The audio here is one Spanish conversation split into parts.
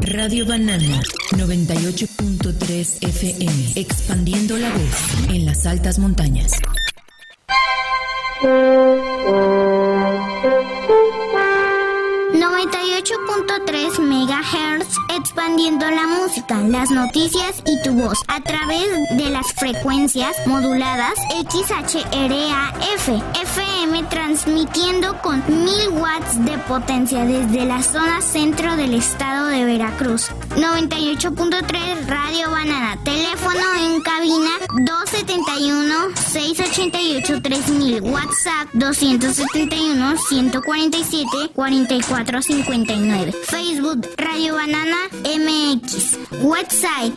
Radio Banana 98.3 FM, expandiendo la voz en las altas montañas. MHz, expandiendo la música, las noticias y tu voz a través de las frecuencias moduladas XHRA-F, FM, transmitiendo con 1000 watts de potencia desde la zona centro del estado de Veracruz. 98.3 Radio Banana, teléfono en cabina 271-688-3000, WhatsApp 271-147-4459, Facebook Radio Banana MX, website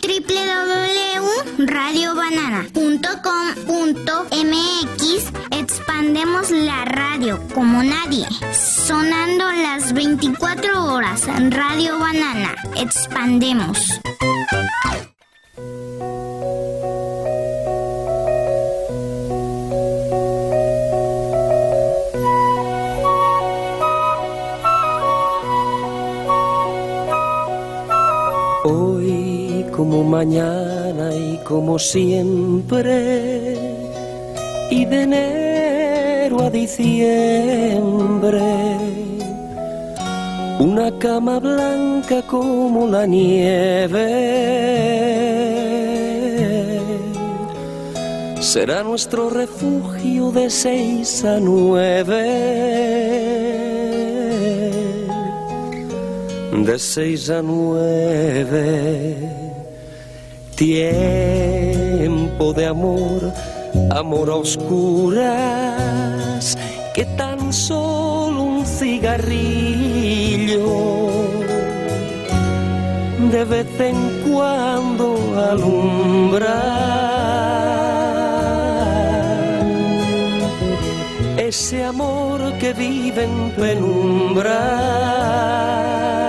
www.radiobanana.com.mx. Expandemos la radio como nadie, sonando las 24 horas. Radio Banana, expandemos. Hoy como mañana y como siempre, y de enero a diciembre, una cama blanca como la nieve será nuestro refugio de 6 a 9. De 6 a 9, tiempo de amor, amor a oscuras, que tan solo un cigarrillo de vez en cuando alumbra. Ese amor que vive en penumbra,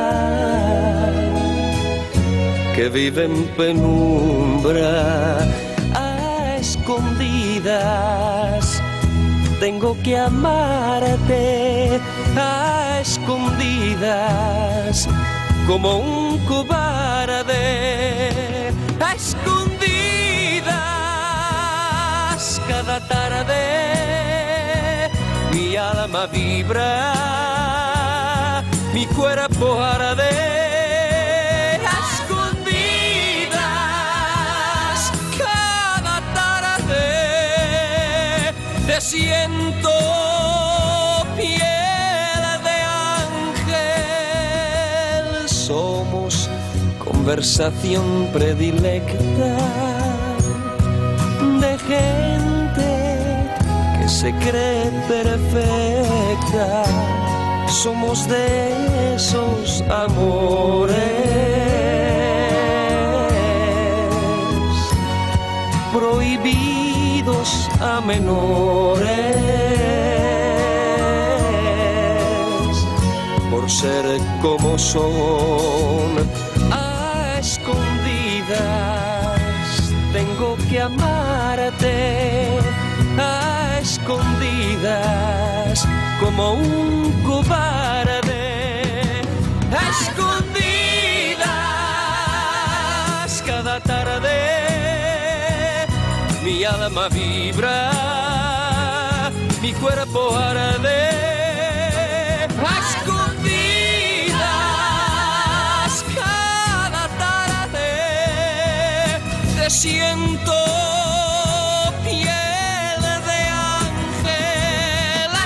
que vive en penumbra, a escondidas. Tengo que amarte a escondidas, como un cobarde, a escondidas. Cada tarde mi alma vibra, mi cuerpo arde. Te siento piel de ángel, somos conversación predilecta de gente que se cree perfecta. Somos de esos amores prohibidos a menores, por ser como son, a escondidas. Tengo que amarte a escondidas, como un cobarde, a escondidas. Cada tarde mi alma vibra, mi cuerpo arde, a escondidas. Cada tarde te siento piel de ángel, a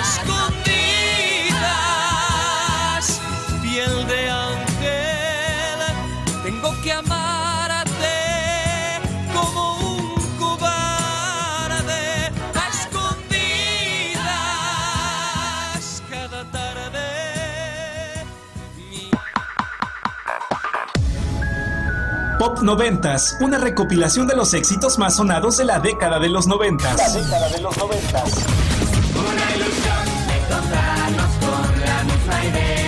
escondidas, piel de ángel. Tengo que amarte como un cobarde, a escondidas. Cada tarde Pop 90s, una recopilación de los éxitos más sonados de la década de los 90s. La década de los 90s. Una ilusión de encontrarnos con la misma idea.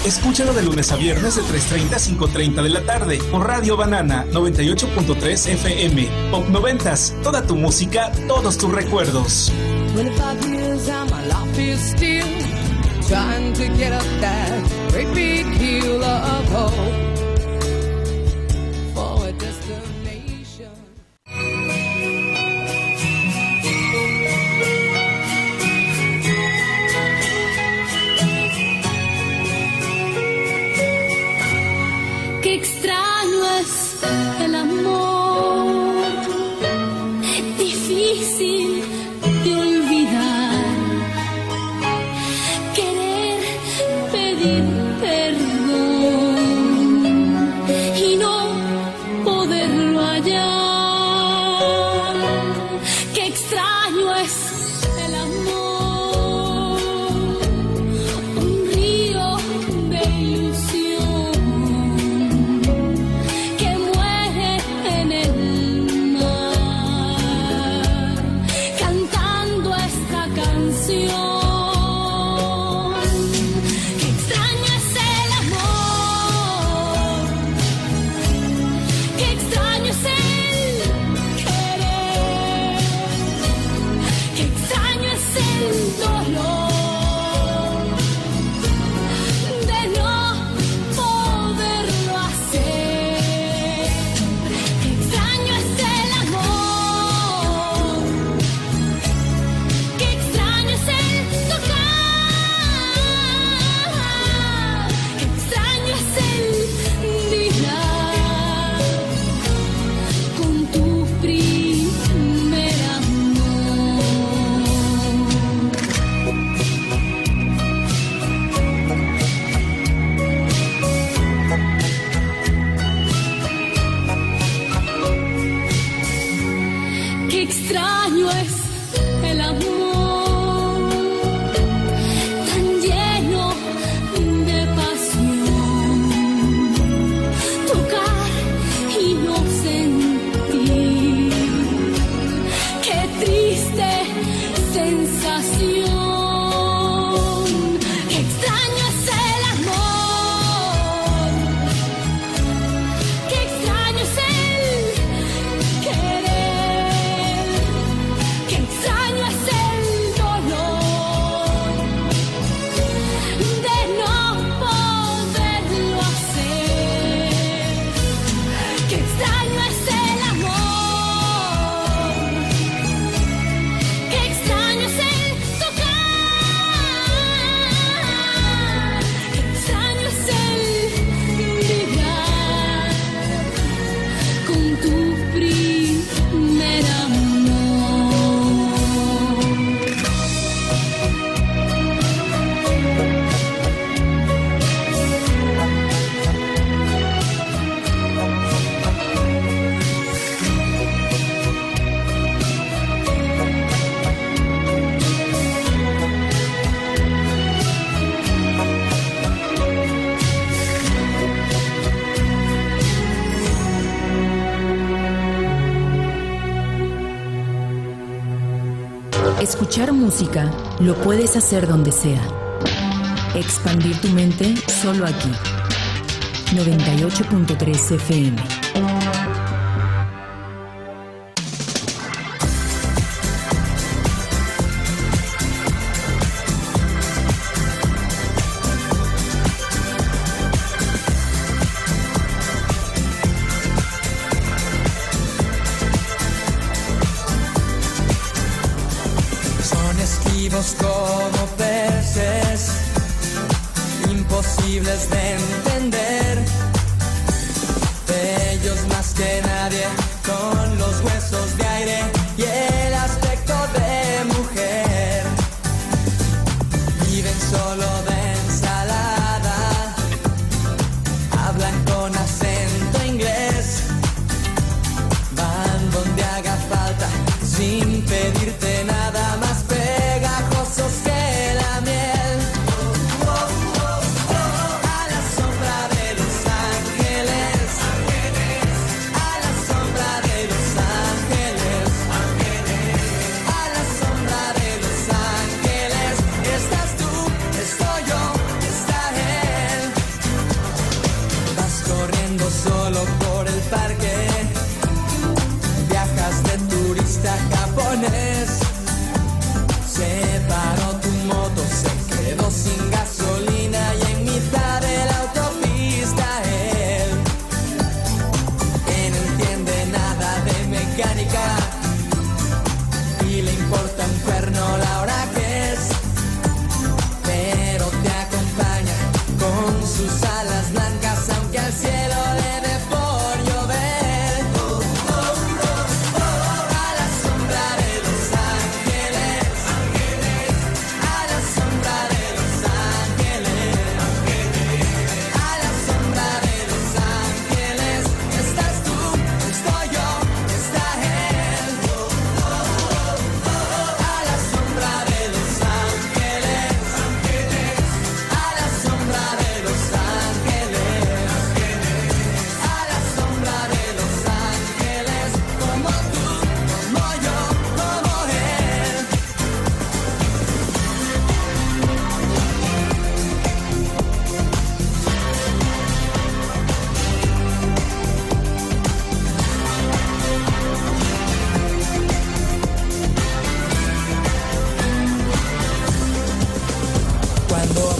Escúchalo de lunes a viernes de 3:30 a 5:30 de la tarde por Radio Banana 98.3 FM. Pop 90s, toda tu música, todos tus recuerdos. 25 years and my life is still trying to get up that great big hill of hope for a destination. Qué extraño es el amor, difícil de olvidar, querer pedir perdón y no poderlo hallar. Qué extraño es el amor, un río de ilusión que muere en el mar, cantando esta canción. Qué extraño es el amor, qué extraño es el querer, qué extraño es el dolor de no poderlo hacer. Qué extraño es el amor, qué extraño es el tocar, qué extraño es el vibrar con tu primer amor. Qué extraño es el amor, tan lleno de pasión, tocar y no sentir. Qué triste sensación. Qué extraño es el amor, qué extraño es el querer, qué extraño es el dolor de no poderlo hacer. Qué extraño es el amor, qué extraño es el tocar, qué extraño es el vibrar con tu primer amor. Escuchar música lo puedes hacer donde sea. Expandir tu mente solo aquí. 98.3 FM. Son esquivos como peces, imposibles de entender. Ellos más que nadie, con los huesos de aire y el aspecto de mujer. Viven solo de ensalada, hablan con acento inglés. Van donde haga falta, sin pedirte nada más, pegajosos que la miel. A la sombra de Los Ángeles, a la sombra de Los Ángeles, a la sombra de Los Ángeles. Estás tú, estoy yo.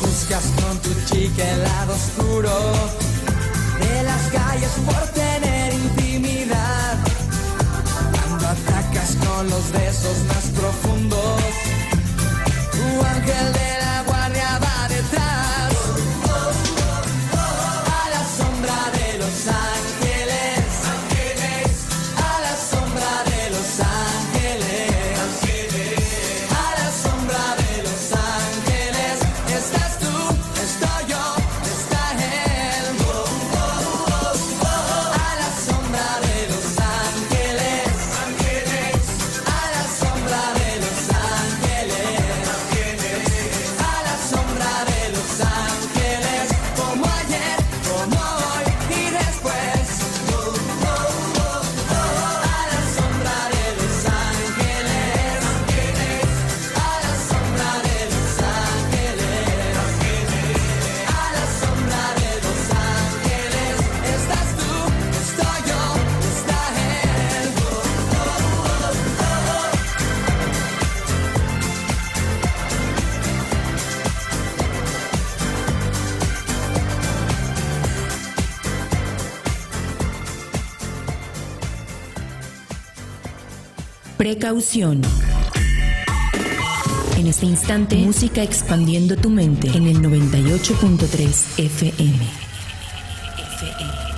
buscas con tu chica el lado oscuro de las calles por tener intimidad. Cuando atacas con los besos más profundos, tu ángel de la guardia va detrás. A la sombra de los ángeles, a la sombra de los ángeles, a la sombra de los ángeles. Estás tú, estoy yo, está él. A la sombra de los ángeles, a la sombra de los ángeles, a la sombra de los ángeles, como ayer, como hoy y después. A la sombra de los ángeles, a la sombra de los ángeles, a la sombra de los ángeles. Estás tú, estoy yo, está él. Precaución. En este instante, música expandiendo tu mente en el 98.3 FM.